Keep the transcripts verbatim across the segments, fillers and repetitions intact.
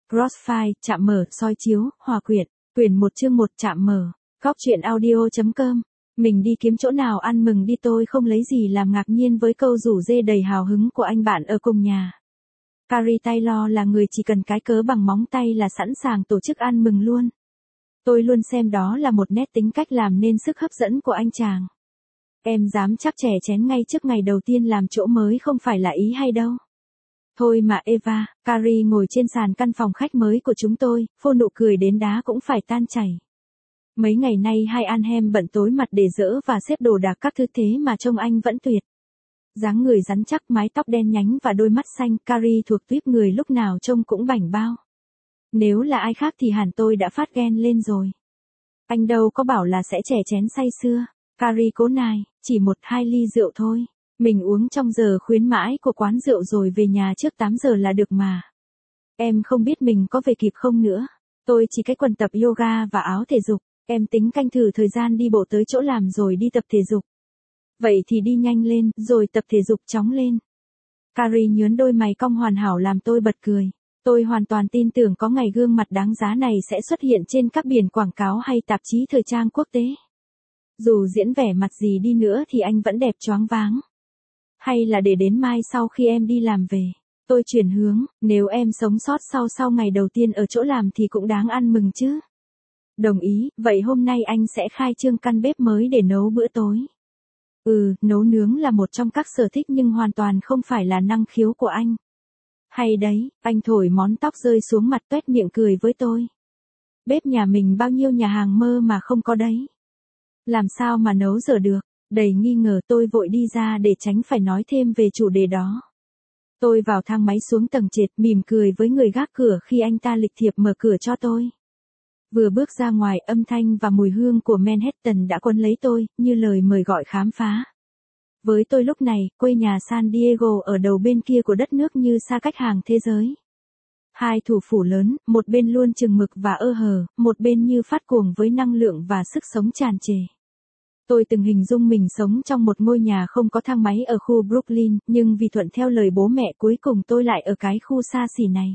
Crossfire, chạm mở, soi chiếu, hòa quyện, quyển một chương một chạm mở, góc truyện audio.com. Mình đi kiếm chỗ nào ăn mừng đi, tôi không lấy gì làm ngạc nhiên với câu rủ dê đầy hào hứng của anh bạn ở cùng nhà. Carrie Taylor là người chỉ cần cái cớ bằng móng tay là sẵn sàng tổ chức ăn mừng luôn. Tôi luôn xem đó là một nét tính cách làm nên sức hấp dẫn của anh chàng. Em dám chắc chẻ chén ngay trước ngày đầu tiên làm chỗ mới không phải là ý hay đâu. Thôi mà Eva, Carrie ngồi trên sàn căn phòng khách mới của chúng tôi, phô nụ cười đến đá cũng phải tan chảy. Mấy ngày nay hai anh em bận tối mặt để dỡ và xếp đồ đạc các thứ, thế mà trông anh vẫn tuyệt. Dáng người rắn chắc, mái tóc đen nhánh và đôi mắt xanh, Carrie thuộc tuýp người lúc nào trông cũng bảnh bao. Nếu là ai khác thì hẳn tôi đã phát ghen lên rồi. Anh đâu có bảo là sẽ chè chén say sưa. Carrie cố nài, chỉ một hai ly rượu thôi. Mình uống trong giờ khuyến mãi của quán rượu rồi về nhà trước tám giờ là được mà. Em không biết mình có về kịp không nữa. Tôi chỉ cái quần tập yoga và áo thể dục. Em tính canh thử thời gian đi bộ tới chỗ làm rồi đi tập thể dục. Vậy thì đi nhanh lên, rồi tập thể dục chóng lên. Carrie nhướn đôi mày cong hoàn hảo làm tôi bật cười. Tôi hoàn toàn tin tưởng có ngày gương mặt đáng giá này sẽ xuất hiện trên các biển quảng cáo hay tạp chí thời trang quốc tế. Dù diễn vẻ mặt gì đi nữa thì anh vẫn đẹp choáng váng. Hay là để đến mai sau khi em đi làm về. Tôi chuyển hướng, nếu em sống sót sau sau ngày đầu tiên ở chỗ làm thì cũng đáng ăn mừng chứ. Đồng ý, vậy hôm nay anh sẽ khai trương căn bếp mới để nấu bữa tối. Ừ, nấu nướng là một trong các sở thích nhưng hoàn toàn không phải là năng khiếu của anh. Hay đấy, anh thổi món tóc rơi xuống mặt tuét miệng cười với tôi. Bếp nhà mình bao nhiêu nhà hàng mơ mà không có đấy. Làm sao mà nấu dở được, đầy nghi ngờ tôi vội đi ra để tránh phải nói thêm về chủ đề đó. Tôi vào thang máy xuống tầng trệt mỉm cười với người gác cửa khi anh ta lịch thiệp mở cửa cho tôi. Vừa bước ra ngoài, âm thanh và mùi hương của Manhattan đã cuốn lấy tôi, như lời mời gọi khám phá. Với tôi lúc này, quê nhà San Diego ở đầu bên kia của đất nước như xa cách hàng thế giới. Hai thủ phủ lớn, một bên luôn chừng mực và ơ hờ, một bên như phát cuồng với năng lượng và sức sống tràn trề. Tôi từng hình dung mình sống trong một ngôi nhà không có thang máy ở khu Brooklyn, nhưng vì thuận theo lời bố mẹ cuối cùng tôi lại ở cái khu xa xỉ này.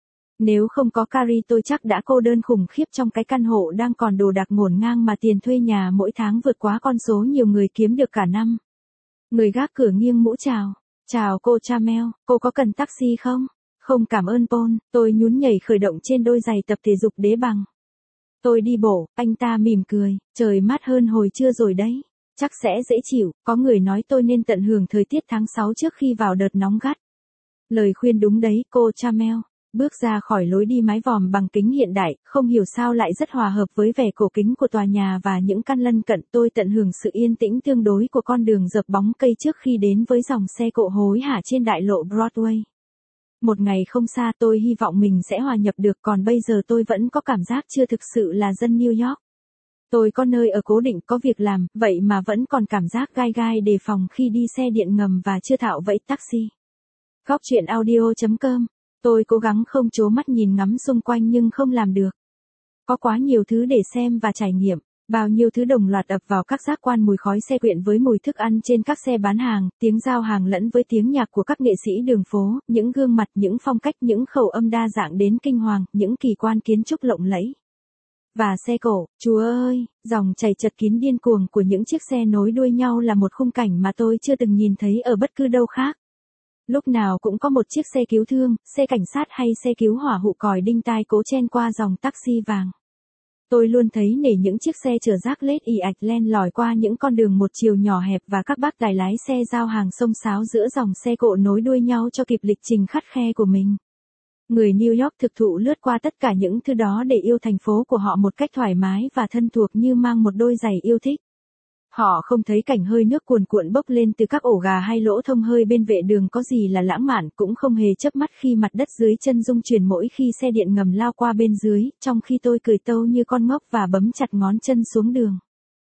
Nếu không có Carrie tôi chắc đã cô đơn khủng khiếp trong cái căn hộ đang còn đồ đạc ngổn ngang mà tiền thuê nhà mỗi tháng vượt quá con số nhiều người kiếm được cả năm. Người gác cửa nghiêng mũ chào. Chào cô Chamel, cô có cần taxi không? Không cảm ơn Paul, tôi nhún nhảy khởi động trên đôi giày tập thể dục đế bằng. Tôi đi bộ, anh ta mỉm cười, trời mát hơn hồi trưa rồi đấy. Chắc sẽ dễ chịu, có người nói tôi nên tận hưởng thời tiết tháng sáu trước khi vào đợt nóng gắt. Lời khuyên đúng đấy, cô Chamel. Bước ra khỏi lối đi mái vòm bằng kính hiện đại, không hiểu sao lại rất hòa hợp với vẻ cổ kính của tòa nhà và những căn lân cận. Tôi tận hưởng sự yên tĩnh tương đối của con đường dợp bóng cây trước khi đến với dòng xe cộ hối hả trên đại lộ Broadway. Một ngày không xa tôi hy vọng mình sẽ hòa nhập được, còn bây giờ tôi vẫn có cảm giác chưa thực sự là dân New York. Tôi có nơi ở cố định, có việc làm, vậy mà vẫn còn cảm giác gai gai đề phòng khi đi xe điện ngầm và chưa thạo vẫy taxi. Góc truyện audio.com. Tôi cố gắng không trố mắt nhìn ngắm xung quanh nhưng không làm được. Có quá nhiều thứ để xem và trải nghiệm, bao nhiêu thứ đồng loạt ập vào các giác quan, mùi khói xe quyện với mùi thức ăn trên các xe bán hàng, tiếng giao hàng lẫn với tiếng nhạc của các nghệ sĩ đường phố, những gương mặt, những phong cách, những khẩu âm đa dạng đến kinh hoàng, những kỳ quan kiến trúc lộng lẫy. Và xe cổ, chúa ơi, dòng chảy chật kín điên cuồng của những chiếc xe nối đuôi nhau là một khung cảnh mà tôi chưa từng nhìn thấy ở bất cứ đâu khác. Lúc nào cũng có một chiếc xe cứu thương, xe cảnh sát hay xe cứu hỏa hụ còi đinh tai cố chen qua dòng taxi vàng. Tôi luôn thấy nể những chiếc xe chở rác lết ì ạch len lỏi qua những con đường một chiều nhỏ hẹp và các bác tài lái xe giao hàng xông xáo giữa dòng xe cộ nối đuôi nhau cho kịp lịch trình khắt khe của mình. Người New York thực thụ lướt qua tất cả những thứ đó để yêu thành phố của họ một cách thoải mái và thân thuộc như mang một đôi giày yêu thích. Họ không thấy cảnh hơi nước cuồn cuộn bốc lên từ các ổ gà hay lỗ thông hơi bên vệ đường có gì là lãng mạn, cũng không hề chớp mắt khi mặt đất dưới chân rung chuyển mỗi khi xe điện ngầm lao qua bên dưới, trong khi tôi cười tâu như con ngốc và bấm chặt ngón chân xuống đường.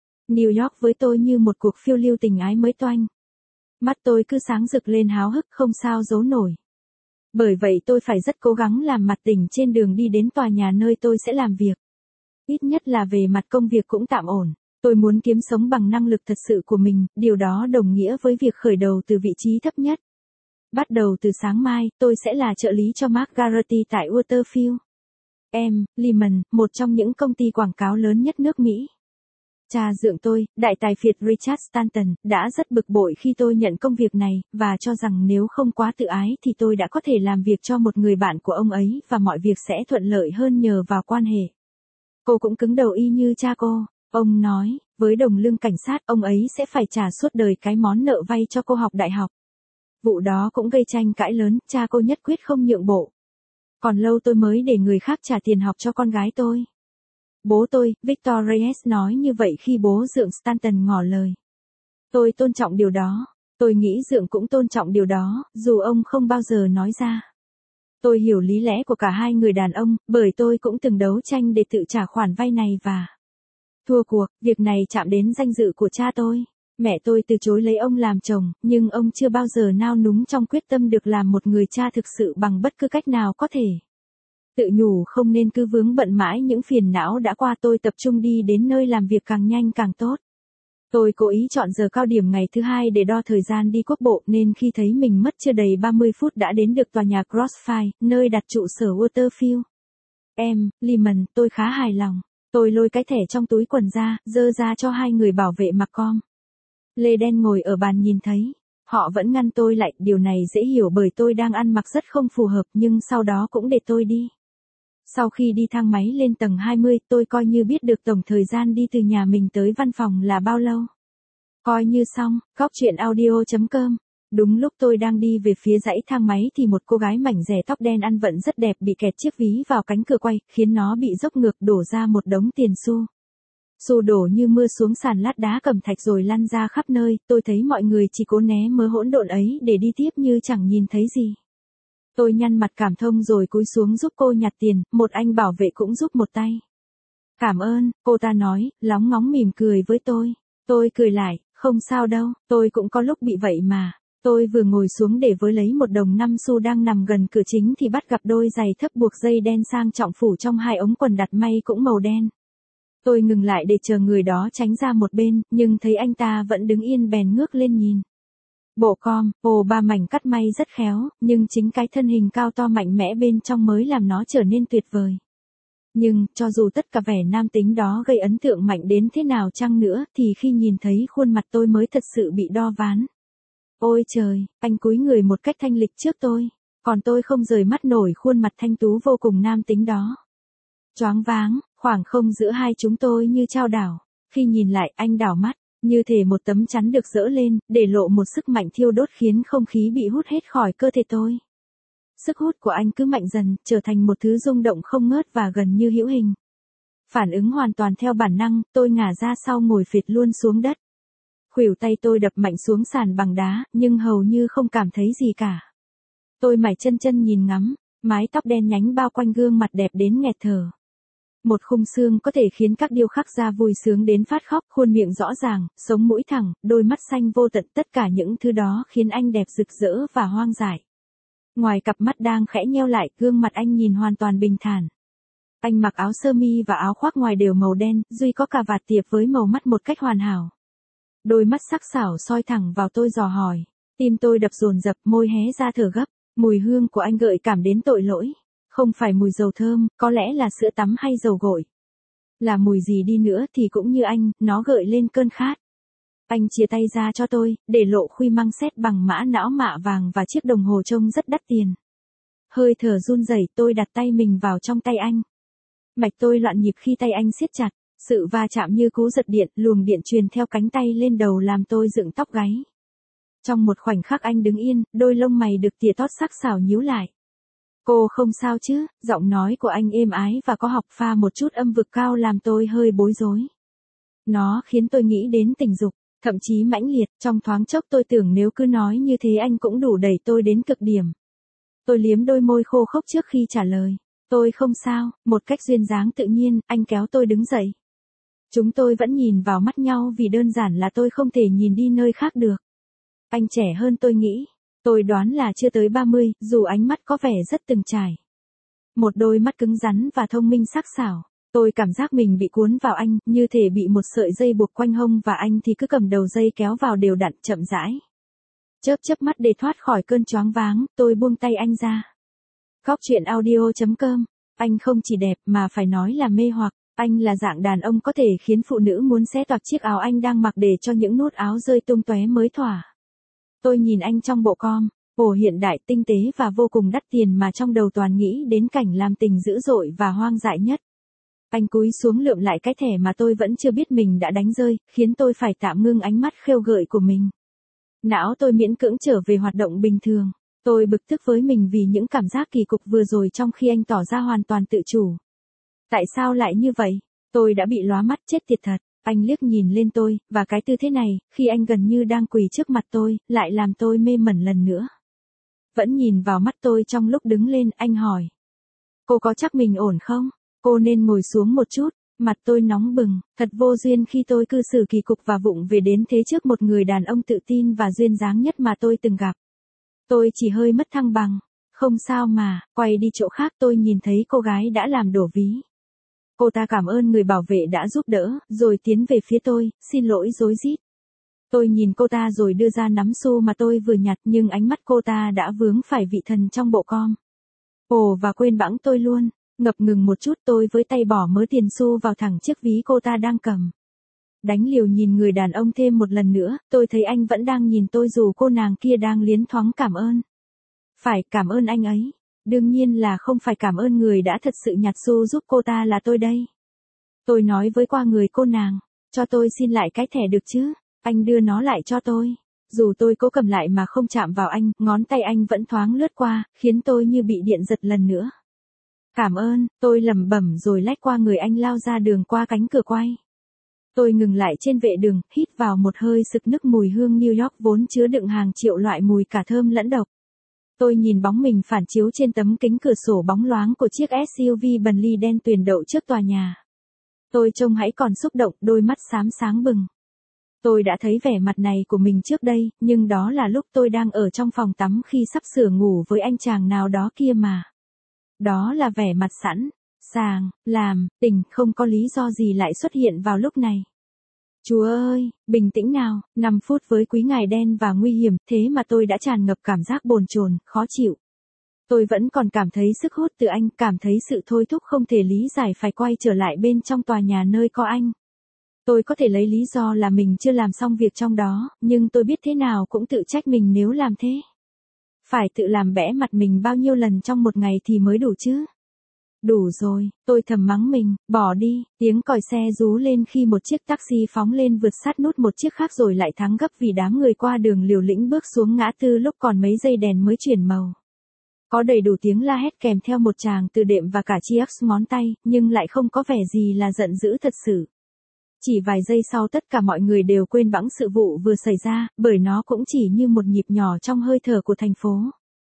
New York với tôi như một cuộc phiêu lưu tình ái mới toanh. Mắt tôi cứ sáng rực lên háo hức không sao giấu nổi. Bởi vậy tôi phải rất cố gắng làm mặt tỉnh trên đường đi đến tòa nhà nơi tôi sẽ làm việc. Ít nhất là về mặt công việc cũng tạm ổn. Tôi muốn kiếm sống bằng năng lực thật sự của mình, điều đó đồng nghĩa với việc khởi đầu từ vị trí thấp nhất. Bắt đầu từ sáng mai, tôi sẽ là trợ lý cho Mark Garrity tại Waterfield. Em, Lehman, một trong những công ty quảng cáo lớn nhất nước Mỹ. Cha dượng tôi, đại tài phiệt Richard Stanton, đã rất bực bội khi tôi nhận công việc này, và cho rằng nếu không quá tự ái thì tôi đã có thể làm việc cho một người bạn của ông ấy và mọi việc sẽ thuận lợi hơn nhờ vào quan hệ. Cô cũng cứng đầu y như cha cô. Ông nói, với đồng lương cảnh sát, ông ấy sẽ phải trả suốt đời cái món nợ vay cho cô học đại học. Vụ đó cũng gây tranh cãi lớn, cha cô nhất quyết không nhượng bộ. Còn lâu tôi mới để người khác trả tiền học cho con gái tôi. Bố tôi, Victor Reyes nói như vậy khi bố dượng Stanton ngỏ lời. Tôi tôn trọng điều đó. Tôi nghĩ dượng cũng tôn trọng điều đó, dù ông không bao giờ nói ra. Tôi hiểu lý lẽ của cả hai người đàn ông, bởi tôi cũng từng đấu tranh để tự trả khoản vay này và thua cuộc. Việc này chạm đến danh dự của cha tôi. Mẹ tôi từ chối lấy ông làm chồng, nhưng ông chưa bao giờ nao núng trong quyết tâm được làm một người cha thực sự bằng bất cứ cách nào có thể. Tự nhủ không nên cứ vướng bận mãi những phiền não đã qua, tôi tập trung đi đến nơi làm việc càng nhanh càng tốt. Tôi cố ý chọn giờ cao điểm ngày thứ hai để đo thời gian đi quốc bộ, nên khi thấy mình mất chưa đầy ba mươi phút đã đến được tòa nhà Crossfire, nơi đặt trụ sở Waterfield. Em, Lehman, tôi khá hài lòng. Tôi lôi cái thẻ trong túi quần ra, dơ ra cho hai người bảo vệ mặc com. Lê đen ngồi ở bàn nhìn thấy. Họ vẫn ngăn tôi lại, điều này dễ hiểu bởi tôi đang ăn mặc rất không phù hợp, nhưng sau đó cũng để tôi đi. Sau khi đi thang máy lên tầng hai mươi, tôi coi như biết được tổng thời gian đi từ nhà mình tới văn phòng là bao lâu. Coi như xong, góc chuyện audio chấm com. Đúng lúc tôi đang đi về phía dãy thang máy thì một cô gái mảnh rẻ tóc đen ăn vận rất đẹp bị kẹt chiếc ví vào cánh cửa quay, khiến nó bị dốc ngược đổ ra một đống tiền xu. Xu đổ như mưa xuống sàn lát đá cẩm thạch rồi lăn ra khắp nơi, tôi thấy mọi người chỉ cố né mớ hỗn độn ấy để đi tiếp như chẳng nhìn thấy gì. Tôi nhăn mặt cảm thông rồi cúi xuống giúp cô nhặt tiền, một anh bảo vệ cũng giúp một tay. Cảm ơn, cô ta nói, lóng ngóng mỉm cười với tôi. Tôi cười lại, không sao đâu, tôi cũng có lúc bị vậy mà. Tôi vừa ngồi xuống để với lấy một đồng năm xu đang nằm gần cửa chính thì bắt gặp đôi giày thấp buộc dây đen sang trọng phủ trong hai ống quần đặt may cũng màu đen. Tôi ngừng lại để chờ người đó tránh ra một bên, nhưng thấy anh ta vẫn đứng yên bèn ngước lên nhìn. Bộ com, ồ ba mảnh cắt may rất khéo, nhưng chính cái thân hình cao to mạnh mẽ bên trong mới làm nó trở nên tuyệt vời. Nhưng, cho dù tất cả vẻ nam tính đó gây ấn tượng mạnh đến thế nào chăng nữa, thì khi nhìn thấy khuôn mặt tôi mới thật sự bị đo ván. Ôi trời, anh cúi người một cách thanh lịch trước tôi, còn tôi không rời mắt nổi khuôn mặt thanh tú vô cùng nam tính đó. Choáng váng, khoảng không giữa hai chúng tôi như chao đảo. Khi nhìn lại, anh đảo mắt, như thể một tấm chắn được dỡ lên, để lộ một sức mạnh thiêu đốt khiến không khí bị hút hết khỏi cơ thể tôi. Sức hút của anh cứ mạnh dần, trở thành một thứ rung động không ngớt và gần như hữu hình. Phản ứng hoàn toàn theo bản năng, tôi ngả ra sau ngồi phịch luôn xuống đất. Khuỷu tay tôi đập mạnh xuống sàn bằng đá, nhưng hầu như không cảm thấy gì cả. Tôi mải chân chân nhìn ngắm, mái tóc đen nhánh bao quanh gương mặt đẹp đến nghẹt thở. Một khung xương có thể khiến các điêu khắc gia vui sướng đến phát khóc, khuôn miệng rõ ràng, sống mũi thẳng, đôi mắt xanh vô tận, tất cả những thứ đó khiến anh đẹp rực rỡ và hoang dại. Ngoài cặp mắt đang khẽ nheo lại, gương mặt anh nhìn hoàn toàn bình thản. Anh mặc áo sơ mi và áo khoác ngoài đều màu đen, duy có cà vạt tiệp với màu mắt một cách hoàn hảo. Đôi mắt sắc sảo soi thẳng vào tôi dò hỏi. Tim tôi đập dồn dập, môi hé ra thở gấp. Mùi hương của anh gợi cảm đến tội lỗi. Không phải mùi dầu thơm, có lẽ là sữa tắm hay dầu gội. Là mùi gì đi nữa thì cũng như anh, nó gợi lên cơn khát. Anh chia tay ra cho tôi, để lộ khuy măng xét bằng mã não mạ vàng và chiếc đồng hồ trông rất đắt tiền. Hơi thở run rẩy, tôi đặt tay mình vào trong tay anh. Mạch tôi loạn nhịp khi tay anh siết chặt. Sự va chạm như cú giật điện, luồng điện truyền theo cánh tay lên đầu làm tôi dựng tóc gáy. Trong một khoảnh khắc anh đứng yên, đôi lông mày được tỉa tót sắc sảo nhíu lại. Cô không sao chứ? Giọng nói của anh êm ái và có học pha một chút âm vực cao làm tôi hơi bối rối. Nó khiến tôi nghĩ đến tình dục, thậm chí mãnh liệt. Trong thoáng chốc tôi tưởng nếu cứ nói như thế anh cũng đủ đẩy tôi đến cực điểm. Tôi liếm đôi môi khô khốc trước khi trả lời. Tôi không sao. Một cách duyên dáng tự nhiên, anh kéo tôi đứng dậy. Chúng tôi vẫn nhìn vào mắt nhau vì đơn giản là tôi không thể nhìn đi nơi khác được. Anh trẻ hơn tôi nghĩ. Tôi đoán là chưa tới ba mươi, dù ánh mắt có vẻ rất từng trải. Một đôi mắt cứng rắn và thông minh sắc sảo. Tôi cảm giác mình bị cuốn vào anh, như thể bị một sợi dây buộc quanh hông và anh thì cứ cầm đầu dây kéo vào đều đặn chậm rãi. Chớp chớp mắt để thoát khỏi cơn choáng váng, tôi buông tay anh ra. Góc chuyện audio chấm com Anh không chỉ đẹp mà phải nói là mê hoặc. Anh là dạng đàn ông có thể khiến phụ nữ muốn xé toạc chiếc áo anh đang mặc để cho những nút áo rơi tung tóe mới thỏa. Tôi nhìn anh trong bộ com, ồ hiện đại tinh tế và vô cùng đắt tiền mà trong đầu toàn nghĩ đến cảnh làm tình dữ dội và hoang dại nhất. Anh cúi xuống lượm lại cái thẻ mà tôi vẫn chưa biết mình đã đánh rơi, khiến tôi phải tạm ngưng ánh mắt khêu gợi của mình. Não tôi miễn cưỡng trở về hoạt động bình thường. Tôi bực tức với mình vì những cảm giác kỳ cục vừa rồi trong khi anh tỏ ra hoàn toàn tự chủ. Tại sao lại như vậy? Tôi đã bị lóa mắt chết tiệt thật. Anh liếc nhìn lên tôi, và cái tư thế này, khi anh gần như đang quỳ trước mặt tôi, lại làm tôi mê mẩn lần nữa. Vẫn nhìn vào mắt tôi trong lúc đứng lên, anh hỏi. Cô có chắc mình ổn không? Cô nên ngồi xuống một chút. Mặt tôi nóng bừng, thật vô duyên khi tôi cư xử kỳ cục và vụng về đến thế trước một người đàn ông tự tin và duyên dáng nhất mà tôi từng gặp. Tôi chỉ hơi mất thăng bằng. Không sao mà, quay đi chỗ khác. Tôi nhìn thấy cô gái đã làm đổ ví. Cô ta cảm ơn người bảo vệ đã giúp đỡ, rồi tiến về phía tôi, xin lỗi rối rít. Tôi nhìn cô ta rồi đưa ra nắm xu mà tôi vừa nhặt, nhưng ánh mắt cô ta đã vướng phải vị thần trong bộ com. Ồ, và quên bẵng tôi luôn. Ngập ngừng một chút, tôi với tay bỏ mớ tiền xu vào thẳng chiếc ví cô ta đang cầm. Đánh liều nhìn người đàn ông thêm một lần nữa, tôi thấy anh vẫn đang nhìn tôi dù cô nàng kia đang liến thoáng cảm ơn. Phải, cảm ơn anh ấy. Đương nhiên là không phải cảm ơn người đã thật sự nhặt xu giúp cô ta là tôi đây. Tôi nói với qua người cô nàng, cho tôi xin lại cái thẻ được chứ. Anh đưa nó lại cho tôi. Dù tôi cố cầm lại mà không chạm vào anh, ngón tay anh vẫn thoáng lướt qua, khiến tôi như bị điện giật lần nữa. Cảm ơn, tôi lẩm bẩm rồi lách qua người anh lao ra đường qua cánh cửa quay. Tôi ngừng lại trên vệ đường, hít vào một hơi sực nức mùi hương New York vốn chứa đựng hàng triệu loại mùi cả thơm lẫn độc. Tôi nhìn bóng mình phản chiếu trên tấm kính cửa sổ bóng loáng của chiếc ét u vê Bentley đen tuyền đậu trước tòa nhà. Tôi trông hãy còn xúc động, đôi mắt xám sáng bừng. Tôi đã thấy vẻ mặt này của mình trước đây, nhưng đó là lúc tôi đang ở trong phòng tắm khi sắp sửa ngủ với anh chàng nào đó kia mà. Đó là vẻ mặt sẵn, sàng, làm, tình, không có lý do gì lại xuất hiện vào lúc này. Chúa ơi, bình tĩnh nào, năm phút với quý ngài đen và nguy hiểm, thế mà tôi đã tràn ngập cảm giác bồn chồn, khó chịu. Tôi vẫn còn cảm thấy sức hút từ anh, cảm thấy sự thôi thúc không thể lý giải phải quay trở lại bên trong tòa nhà nơi có anh. Tôi có thể lấy lý do là mình chưa làm xong việc trong đó, nhưng tôi biết thế nào cũng tự trách mình nếu làm thế. Phải tự làm bẽ mặt mình bao nhiêu lần trong một ngày thì mới đủ chứ. Đủ rồi, tôi thầm mắng mình, bỏ đi, tiếng còi xe rú lên khi một chiếc taxi phóng lên vượt sát nút một chiếc khác rồi lại thắng gấp vì đám người qua đường liều lĩnh bước xuống ngã tư lúc còn mấy giây đèn mới chuyển màu. Có đầy đủ tiếng la hét kèm theo một tràng từ đệm và cả chiếc ngón tay, nhưng lại không có vẻ gì là giận dữ thật sự. Chỉ vài giây sau tất cả mọi người đều quên bẵng sự vụ vừa xảy ra, bởi nó cũng chỉ như một nhịp nhỏ trong hơi thở của thành phố.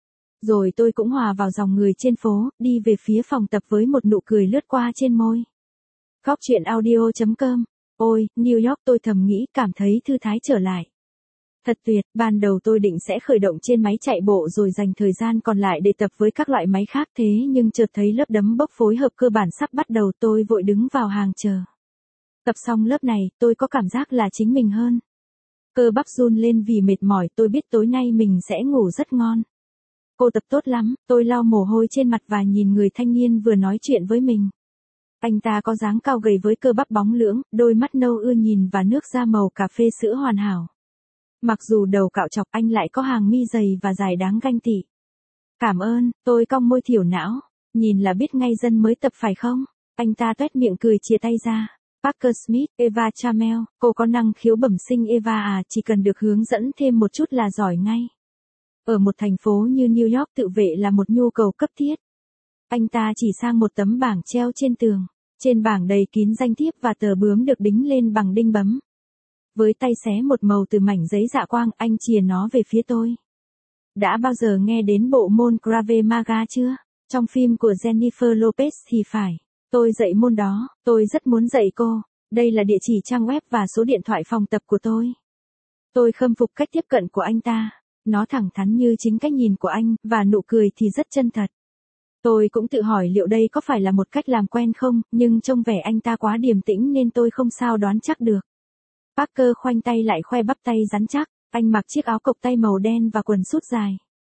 Rồi tôi cũng hòa vào dòng người trên phố, đi về phía phòng tập với một nụ cười lướt qua trên môi. Góc truyện audio chấm com. Ôi, New York, tôi thầm nghĩ, cảm thấy thư thái trở lại. Thật tuyệt, ban đầu tôi định sẽ khởi động trên máy chạy bộ rồi dành thời gian còn lại để tập với các loại máy khác thế nhưng chợt thấy lớp đấm bốc phối hợp cơ bản sắp bắt đầu, tôi vội đứng vào hàng chờ. Tập xong lớp này, tôi có cảm giác là chính mình hơn. Cơ bắp run lên vì mệt mỏi, tôi biết tối nay mình sẽ ngủ rất ngon. Cô tập tốt lắm, tôi lau mồ hôi trên mặt và nhìn người thanh niên vừa nói chuyện với mình. Anh ta có dáng cao gầy với cơ bắp bóng lưỡng, đôi mắt nâu ưa nhìn và nước da màu cà phê sữa hoàn hảo. Mặc dù đầu cạo chọc, anh lại có hàng mi dày và dài đáng ganh tị. Cảm ơn, tôi cong môi thiểu não, nhìn là biết ngay dân mới tập phải không? Anh ta toét miệng cười chia tay ra. Parker Smith, Eva Chamel, cô có năng khiếu bẩm sinh Eva à, chỉ cần được hướng dẫn thêm một chút là giỏi ngay. Ở một thành phố như New York tự vệ là một nhu cầu cấp thiết. Anh ta chỉ sang một tấm bảng treo trên tường. Trên bảng đầy kín danh thiếp và tờ bướm được đính lên bằng đinh bấm. Với tay xé một màu từ mảnh giấy dạ quang, anh chìa nó về phía tôi. Đã bao giờ nghe đến bộ môn Krav Maga chưa? Trong phim của Jennifer Lopez thì phải. Tôi dạy môn đó, tôi rất muốn dạy cô. Đây là địa chỉ trang web và số điện thoại phòng tập của tôi. Tôi khâm phục cách tiếp cận của anh ta. Nó thẳng thắn như chính cách nhìn của anh, và nụ cười thì rất chân thật. Tôi cũng tự hỏi liệu đây có phải là một cách làm quen không, nhưng trông vẻ anh ta quá điềm tĩnh nên tôi không sao đoán chắc được. Parker khoanh tay lại khoe bắp tay rắn chắc, anh mặc chiếc áo cộc tay màu đen và quần sút dài.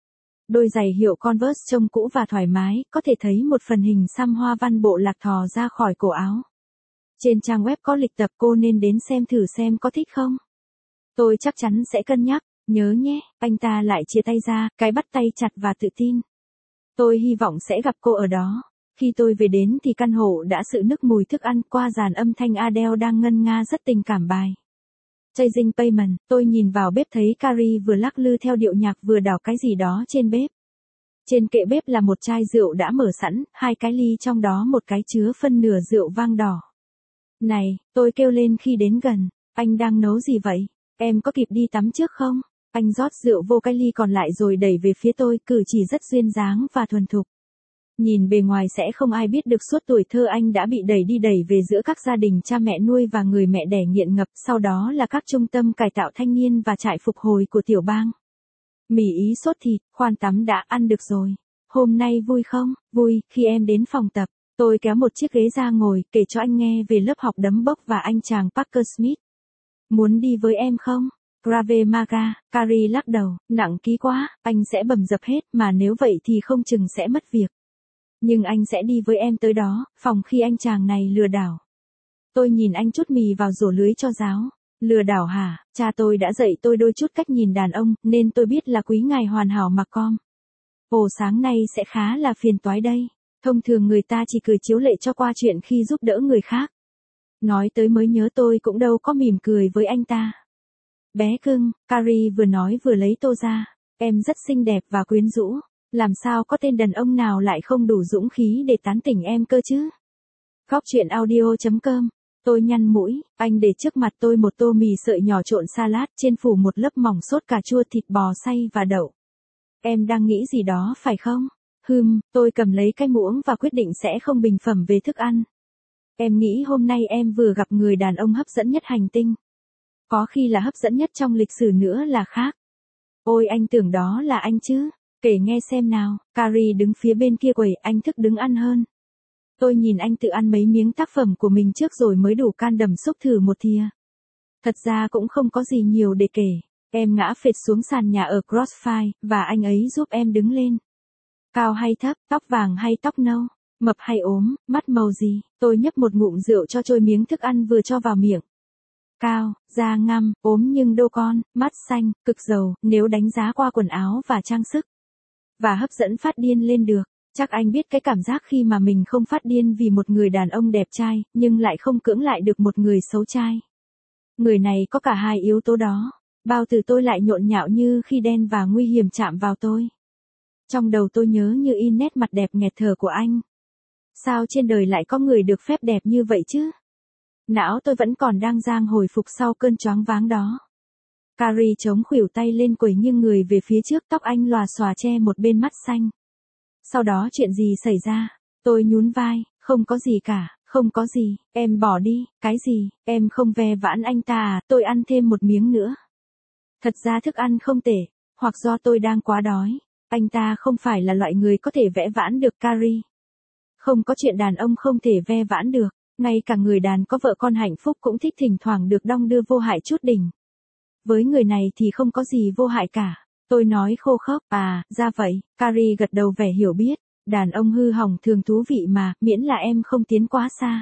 Đôi giày hiệu Converse trông cũ và thoải mái, có thể thấy một phần hình xăm hoa văn bộ lạc thò ra khỏi cổ áo. Trên trang web có lịch tập, cô nên đến xem thử xem có thích không? Tôi chắc chắn sẽ cân nhắc, nhớ nhé, anh ta lại chia tay ra, cái bắt tay chặt và tự tin. Tôi hy vọng sẽ gặp cô ở đó. Khi tôi về đến thì căn hộ đã sự nức mùi thức ăn, qua dàn âm thanh Adele đang ngân nga rất tình cảm bài Chasing Payment. Tôi nhìn vào bếp thấy Carrie vừa lắc lư theo điệu nhạc vừa đảo cái gì đó trên bếp. Trên kệ bếp là một chai rượu đã mở sẵn, hai cái ly trong đó một cái chứa phân nửa rượu vang đỏ. Này, tôi kêu lên khi đến gần, anh đang nấu gì vậy? Em có kịp đi tắm trước không? Anh rót rượu vô cái ly còn lại rồi đẩy về phía tôi, cử chỉ rất duyên dáng và thuần thục. Nhìn bề ngoài sẽ không ai biết được suốt tuổi thơ anh đã bị đẩy đi đẩy về giữa các gia đình cha mẹ nuôi và người mẹ đẻ nghiện ngập, sau đó là các trung tâm cải tạo thanh niên và trại phục hồi của tiểu bang. Mì Ý sốt thịt, khoan tắm đã ăn được rồi. Hôm nay vui không? Vui. Khi em đến phòng tập, tôi kéo một chiếc ghế ra ngồi, kể cho anh nghe về lớp học đấm bốc và anh chàng Parker Smith. Muốn đi với em không? Grave Maga. Carrie lắc đầu, nặng ký quá, anh sẽ bầm dập hết, mà nếu vậy thì không chừng sẽ mất việc. Nhưng anh sẽ đi với em tới đó, phòng khi anh chàng này lừa đảo. Tôi nhìn anh chút mì vào rổ lưới cho giáo. Lừa đảo hả? Cha tôi đã dạy tôi đôi chút cách nhìn đàn ông, nên tôi biết là quý ngài hoàn hảo mà com. Ồ, sáng nay sẽ khá là phiền toái đây. Thông thường người ta chỉ cười chiếu lệ cho qua chuyện khi giúp đỡ người khác. Nói tới mới nhớ tôi cũng đâu có mỉm cười với anh ta. Bé cưng, Carrie vừa nói vừa lấy tô ra. Em rất xinh đẹp và quyến rũ. Làm sao có tên đàn ông nào lại không đủ dũng khí để tán tỉnh em cơ chứ? Góc chuyện audio chấm com. Tôi nhăn mũi, anh để trước mặt tôi một tô mì sợi nhỏ trộn salad, trên phủ một lớp mỏng sốt cà chua, thịt bò xay và đậu. Em đang nghĩ gì đó phải không? Hừm, tôi cầm lấy cái muỗng và quyết định sẽ không bình phẩm về thức ăn. Em nghĩ hôm nay em vừa gặp người đàn ông hấp dẫn nhất hành tinh. Có khi là hấp dẫn nhất trong lịch sử nữa là khác. Ôi, anh tưởng đó là anh chứ? Kể nghe xem nào. Carrie đứng phía bên kia quầy, anh thức đứng ăn hơn. Tôi nhìn anh tự ăn mấy miếng tác phẩm của mình trước rồi mới đủ can đảm xúc thử một thìa. Thật ra cũng không có gì nhiều để kể. Em ngã phệt xuống sàn nhà ở Crossfire, và anh ấy giúp em đứng lên. Cao hay thấp, tóc vàng hay tóc nâu, mập hay ốm, mắt màu gì? Tôi nhấp một ngụm rượu cho trôi miếng thức ăn vừa cho vào miệng. Cao, da ngăm, ốm nhưng đô con, mắt xanh, cực giàu, nếu đánh giá qua quần áo và trang sức. Và hấp dẫn phát điên lên được. Chắc anh biết cái cảm giác khi mà mình không phát điên vì một người đàn ông đẹp trai, nhưng lại không cưỡng lại được một người xấu trai. Người này có cả hai yếu tố đó. Bao tử tôi lại nhộn nhạo như khi đen và nguy hiểm chạm vào tôi. Trong đầu tôi nhớ như in nét mặt đẹp nghẹt thở của anh. Sao trên đời lại có người được phép đẹp như vậy chứ? Não tôi vẫn còn đang giang hồi phục sau cơn choáng váng đó. Carrie chống khuỷu tay lên quầy nghiêng người về phía trước, tóc anh lòa xòa che một bên mắt xanh. Sau đó chuyện gì xảy ra? Tôi nhún vai, không có gì cả, không có gì, em bỏ đi, cái gì, em không ve vãn anh ta à? Tôi ăn thêm một miếng nữa. Thật ra thức ăn không tệ, hoặc do tôi đang quá đói. Anh ta không phải là loại người có thể vẽ vãn được Carrie. Không có chuyện đàn ông không thể ve vãn được, ngay cả người đàn có vợ con hạnh phúc cũng thích thỉnh thoảng được đong đưa vô hại chút đỉnh. Với người này thì không có gì vô hại cả. Tôi nói khô khốc, à, ra vậy. Carrie gật đầu vẻ hiểu biết. Đàn ông hư hỏng thường thú vị mà, miễn là em không tiến quá xa.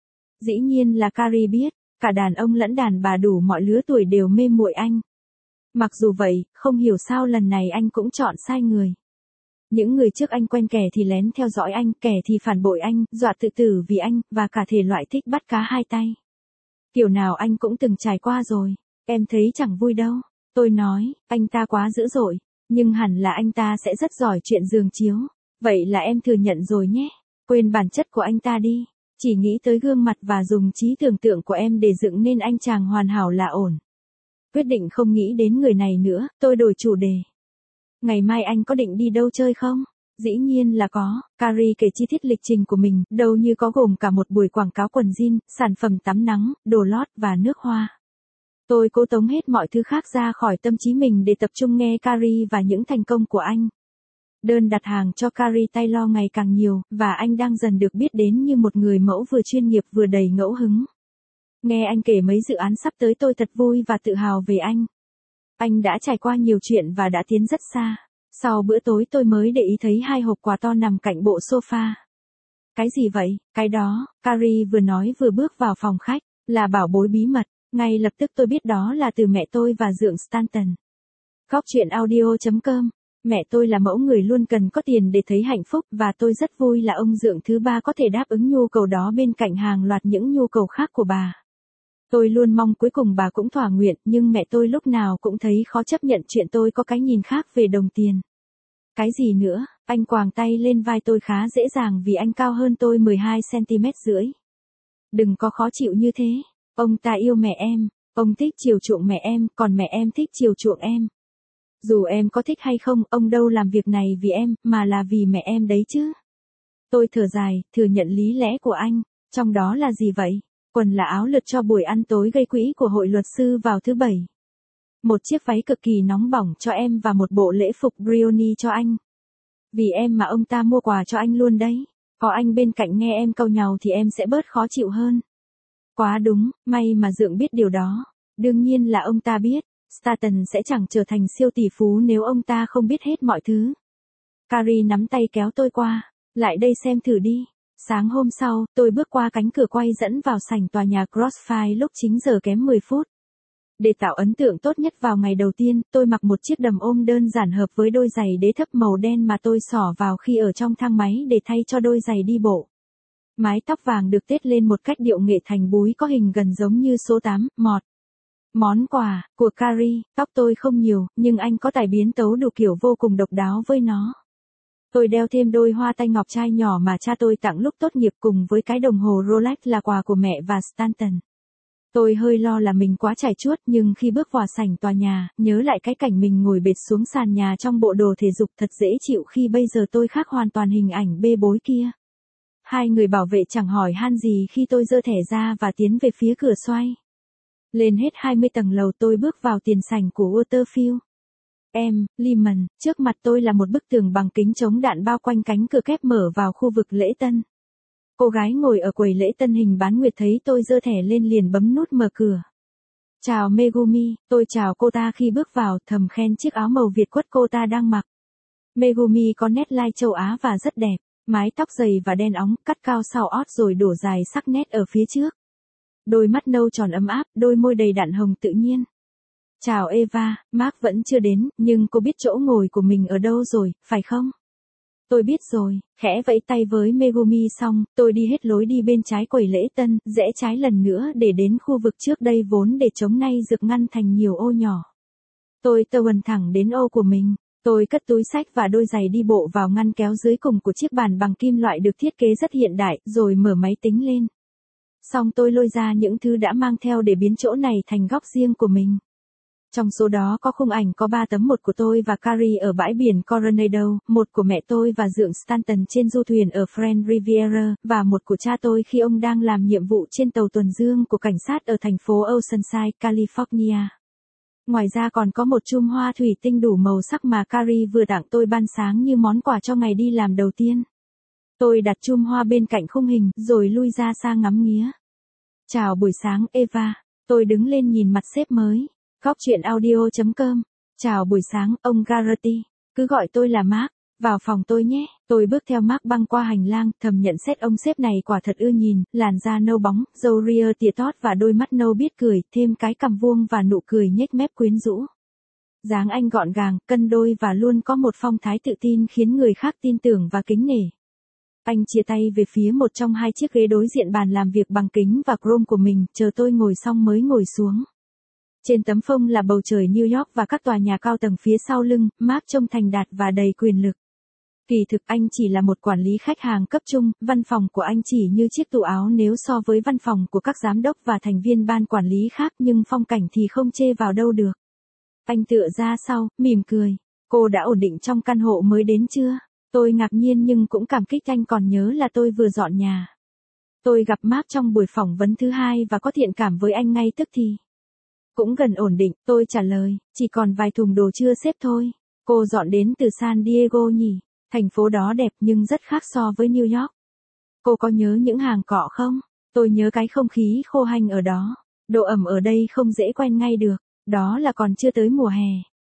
Dĩ nhiên là Carrie biết, cả đàn ông lẫn đàn bà đủ mọi lứa tuổi đều mê muội anh. Mặc dù vậy, không hiểu sao lần này anh cũng chọn sai người. Những người trước anh quen, kẻ thì lén theo dõi anh, kẻ thì phản bội anh, dọa tự tử vì anh, và cả thể loại thích bắt cá hai tay. Kiểu nào anh cũng từng trải qua rồi. Em thấy chẳng vui đâu. Tôi nói, anh ta quá dữ dội, nhưng hẳn là anh ta sẽ rất giỏi chuyện giường chiếu. Vậy là em thừa nhận rồi nhé. Quên bản chất của anh ta đi. Chỉ nghĩ tới gương mặt và dùng trí tưởng tượng của em để dựng nên anh chàng hoàn hảo là ổn. Quyết định không nghĩ đến người này nữa, tôi đổi chủ đề. Ngày mai anh có định đi đâu chơi không? Dĩ nhiên là có. Carrie kể chi tiết lịch trình của mình, đâu như có gồm cả một buổi quảng cáo quần jean, sản phẩm tắm nắng, đồ lót và nước hoa. Tôi cố tống hết mọi thứ khác ra khỏi tâm trí mình để tập trung nghe Carrie và những thành công của anh. Đơn đặt hàng cho Carrie Taylor ngày càng nhiều, và anh đang dần được biết đến như một người mẫu vừa chuyên nghiệp vừa đầy ngẫu hứng. Nghe anh kể mấy dự án sắp tới tôi thật vui và tự hào về anh. Anh đã trải qua nhiều chuyện và đã tiến rất xa. Sau bữa tối tôi mới để ý thấy hai hộp quà to nằm cạnh bộ sofa. Cái gì vậy? Cái đó, Carrie vừa nói vừa bước vào phòng khách, là bảo bối bí mật. Ngay lập tức tôi biết đó là từ mẹ tôi và dượng Stanton. Góc truyện audio chấm com. Mẹ tôi là mẫu người luôn cần có tiền để thấy hạnh phúc và tôi rất vui là ông dượng thứ ba có thể đáp ứng nhu cầu đó bên cạnh hàng loạt những nhu cầu khác của bà. Tôi luôn mong cuối cùng bà cũng thỏa nguyện, nhưng mẹ tôi lúc nào cũng thấy khó chấp nhận chuyện tôi có cái nhìn khác về đồng tiền. Cái gì nữa? Anh quàng tay lên vai tôi khá dễ dàng vì anh cao hơn tôi mười hai xăng-ti-mét rưỡi. Đừng có khó chịu như thế. Ông ta yêu mẹ em, ông thích chiều chuộng mẹ em, còn mẹ em thích chiều chuộng em. Dù em có thích hay không, ông đâu làm việc này vì em, mà là vì mẹ em đấy chứ. Tôi thở dài, thừa nhận lý lẽ của anh. Trong đó là gì vậy? Quần là áo lượt cho buổi ăn tối gây quỹ của hội luật sư vào thứ bảy. Một chiếc váy cực kỳ nóng bỏng cho em và một bộ lễ phục brionie cho anh. Vì em mà ông ta mua quà cho anh luôn đấy. Có anh bên cạnh nghe em cau nhàu thì em sẽ bớt khó chịu hơn. Quá đúng, may mà dượng biết điều đó. Đương nhiên là ông ta biết. Stanton sẽ chẳng trở thành siêu tỷ phú nếu ông ta không biết hết mọi thứ. Carrie nắm tay kéo tôi qua. Lại đây xem thử đi. Sáng hôm sau, tôi bước qua cánh cửa quay dẫn vào sảnh tòa nhà Crossfire lúc chín giờ kém mười phút. Để tạo ấn tượng tốt nhất vào ngày đầu tiên, tôi mặc một chiếc đầm ôm đơn giản hợp với đôi giày đế thấp màu đen mà tôi xỏ vào khi ở trong thang máy để thay cho đôi giày đi bộ. Mái tóc vàng được tết lên một cách điệu nghệ thành búi có hình gần giống như số tám, mọt. Món quà của Carrie, tóc tôi không nhiều, nhưng anh có tài biến tấu đủ kiểu vô cùng độc đáo với nó. Tôi đeo thêm đôi hoa tay ngọc trai nhỏ mà cha tôi tặng lúc tốt nghiệp cùng với cái đồng hồ Rolex là quà của mẹ và Stanton. Tôi hơi lo là mình quá trải chuốt nhưng khi bước vào sảnh tòa nhà, nhớ lại cái cảnh mình ngồi bệt xuống sàn nhà trong bộ đồ thể dục thật dễ chịu khi bây giờ tôi khác hoàn toàn hình ảnh bê bối kia. Hai người bảo vệ chẳng hỏi han gì khi tôi giơ thẻ ra và tiến về phía cửa xoay. Lên hết hai mươi tầng lầu tôi bước vào tiền sảnh của Waterfield. Em, Lehman, trước mặt tôi là một bức tường bằng kính chống đạn bao quanh cánh cửa kép mở vào khu vực lễ tân. Cô gái ngồi ở quầy lễ tân hình bán nguyệt thấy tôi giơ thẻ lên liền bấm nút mở cửa. Chào Megumi, tôi chào cô ta khi bước vào, thầm khen chiếc áo màu Việt quất cô ta đang mặc. Megumi có nét lai châu Á và rất đẹp, mái tóc dày và đen óng, cắt cao sau ót rồi đổ dài sắc nét ở phía trước. Đôi mắt nâu tròn ấm áp, đôi môi đầy đặn hồng tự nhiên. Chào Eva, Mark vẫn chưa đến, nhưng cô biết chỗ ngồi của mình ở đâu rồi, phải không? Tôi biết rồi, khẽ vẫy tay với Megumi xong, tôi đi hết lối đi bên trái quầy lễ tân, rẽ trái lần nữa để đến khu vực trước đây vốn để chống nay rực ngăn thành nhiều ô nhỏ. Tôi tâu thẳng đến ô của mình, tôi cất túi sách và đôi giày đi bộ vào ngăn kéo dưới cùng của chiếc bàn bằng kim loại được thiết kế rất hiện đại, rồi mở máy tính lên. Xong tôi lôi ra những thứ đã mang theo để biến chỗ này thành góc riêng của mình. Trong số đó có khung ảnh có ba tấm, một của tôi và Carrie ở bãi biển Coronado, một của mẹ tôi và dượng Stanton trên du thuyền ở Friend Riviera, và một của cha tôi khi ông đang làm nhiệm vụ trên tàu tuần dương của cảnh sát ở thành phố Oceanside, California. Ngoài ra còn có một chum hoa thủy tinh đủ màu sắc mà Carrie vừa tặng tôi ban sáng như món quà cho ngày đi làm đầu tiên. Tôi đặt chum hoa bên cạnh khung hình, rồi lui ra xa ngắm nghía. Chào buổi sáng Eva, tôi đứng lên nhìn mặt sếp mới. Góc truyện audio chấm com. Chào buổi sáng, ông Garrity. Cứ gọi tôi là Mark. Vào phòng tôi nhé. Tôi bước theo Mark băng qua hành lang, thầm nhận xét ông sếp này quả thật ưa nhìn, làn da nâu bóng, râu ria tỉa tót và đôi mắt nâu biết cười, thêm cái cằm vuông và nụ cười nhếch mép quyến rũ. Dáng anh gọn gàng, cân đôi và luôn có một phong thái tự tin khiến người khác tin tưởng và kính nể. Anh chia tay về phía một trong hai chiếc ghế đối diện bàn làm việc bằng kính và chrome của mình, chờ tôi ngồi xong mới ngồi xuống. Trên tấm phông là bầu trời New York và các tòa nhà cao tầng phía sau lưng, Mark trông thành đạt và đầy quyền lực. Kỳ thực anh chỉ là một quản lý khách hàng cấp trung, văn phòng của anh chỉ như chiếc tủ áo nếu so với văn phòng của các giám đốc và thành viên ban quản lý khác, nhưng phong cảnh thì không chê vào đâu được. Anh tựa ra sau, mỉm cười. Cô đã ổn định trong căn hộ mới đến chưa? Tôi ngạc nhiên nhưng cũng cảm kích anh còn nhớ là tôi vừa dọn nhà. Tôi gặp Mark trong buổi phỏng vấn thứ hai và có thiện cảm với anh ngay tức thì. Cũng gần ổn định, tôi trả lời, chỉ còn vài thùng đồ chưa xếp thôi. Cô dọn đến từ San Diego nhỉ? Thành phố đó đẹp nhưng rất khác so với New York. Cô có nhớ những hàng cọ không? Tôi nhớ cái không khí khô hanh ở đó. Độ ẩm ở đây không dễ quen ngay được. Đó là còn chưa tới mùa hè.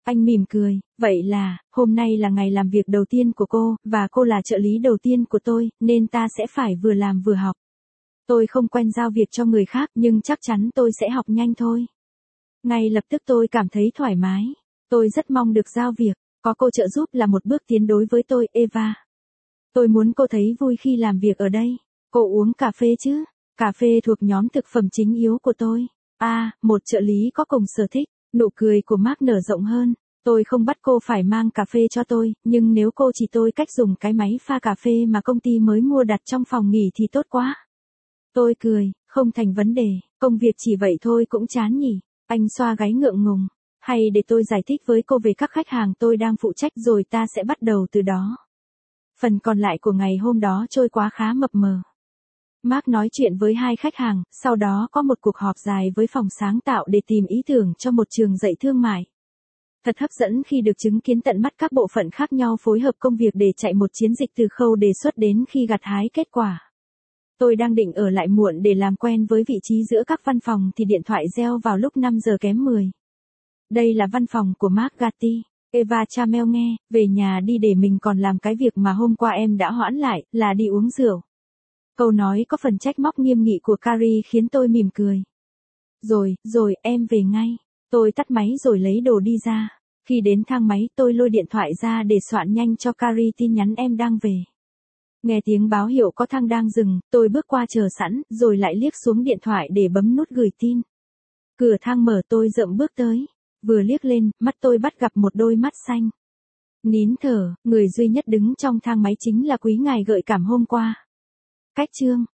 Anh mỉm cười, vậy là, hôm nay là ngày làm việc đầu tiên của cô, và cô là trợ lý đầu tiên của tôi, nên ta sẽ phải vừa làm vừa học. Tôi không quen giao việc cho người khác, nhưng chắc chắn tôi sẽ học nhanh thôi. Ngay lập tức tôi cảm thấy thoải mái. Tôi rất mong được giao việc, có cô trợ giúp là một bước tiến đối với tôi, Eva. Tôi muốn cô thấy vui khi làm việc ở đây. Cô uống cà phê chứ? Cà phê thuộc nhóm thực phẩm chính yếu của tôi. À, một trợ lý có cùng sở thích. Nụ cười của Mark nở rộng hơn. Tôi không bắt cô phải mang cà phê cho tôi, nhưng nếu cô chỉ tôi cách dùng cái máy pha cà phê mà công ty mới mua đặt trong phòng nghỉ thì tốt quá. Tôi cười, không thành vấn đề, công việc chỉ vậy thôi cũng chán nhỉ. Anh xoa gáy ngượng ngùng. Hay để tôi giải thích với cô về các khách hàng tôi đang phụ trách rồi ta sẽ bắt đầu từ đó. Phần còn lại của ngày hôm đó trôi quá khá mập mờ. Mark nói chuyện với hai khách hàng, sau đó có một cuộc họp dài với phòng sáng tạo để tìm ý tưởng cho một trường dạy thương mại. Thật hấp dẫn khi được chứng kiến tận mắt các bộ phận khác nhau phối hợp công việc để chạy một chiến dịch từ khâu đề xuất đến khi gặt hái kết quả. Tôi đang định ở lại muộn để làm quen với vị trí giữa các văn phòng thì điện thoại reo vào lúc năm giờ kém mười. Đây là văn phòng của Mark Gatti. Eva Chamel nghe, về nhà đi để mình còn làm cái việc mà hôm qua em đã hoãn lại, là đi uống rượu. Câu nói có phần trách móc nghiêm nghị của Carrie khiến tôi mỉm cười. Rồi, rồi, em về ngay. Tôi tắt máy rồi lấy đồ đi ra. Khi đến thang máy tôi lôi điện thoại ra để soạn nhanh cho Carrie tin nhắn em đang về. Nghe tiếng báo hiệu có thang đang dừng, tôi bước qua chờ sẵn, rồi lại liếc xuống điện thoại để bấm nút gửi tin. Cửa thang mở tôi dậm bước tới. Vừa liếc lên, mắt tôi bắt gặp một đôi mắt xanh. Nín thở, người duy nhất đứng trong thang máy chính là quý ngài gợi cảm hôm qua. Cách chương.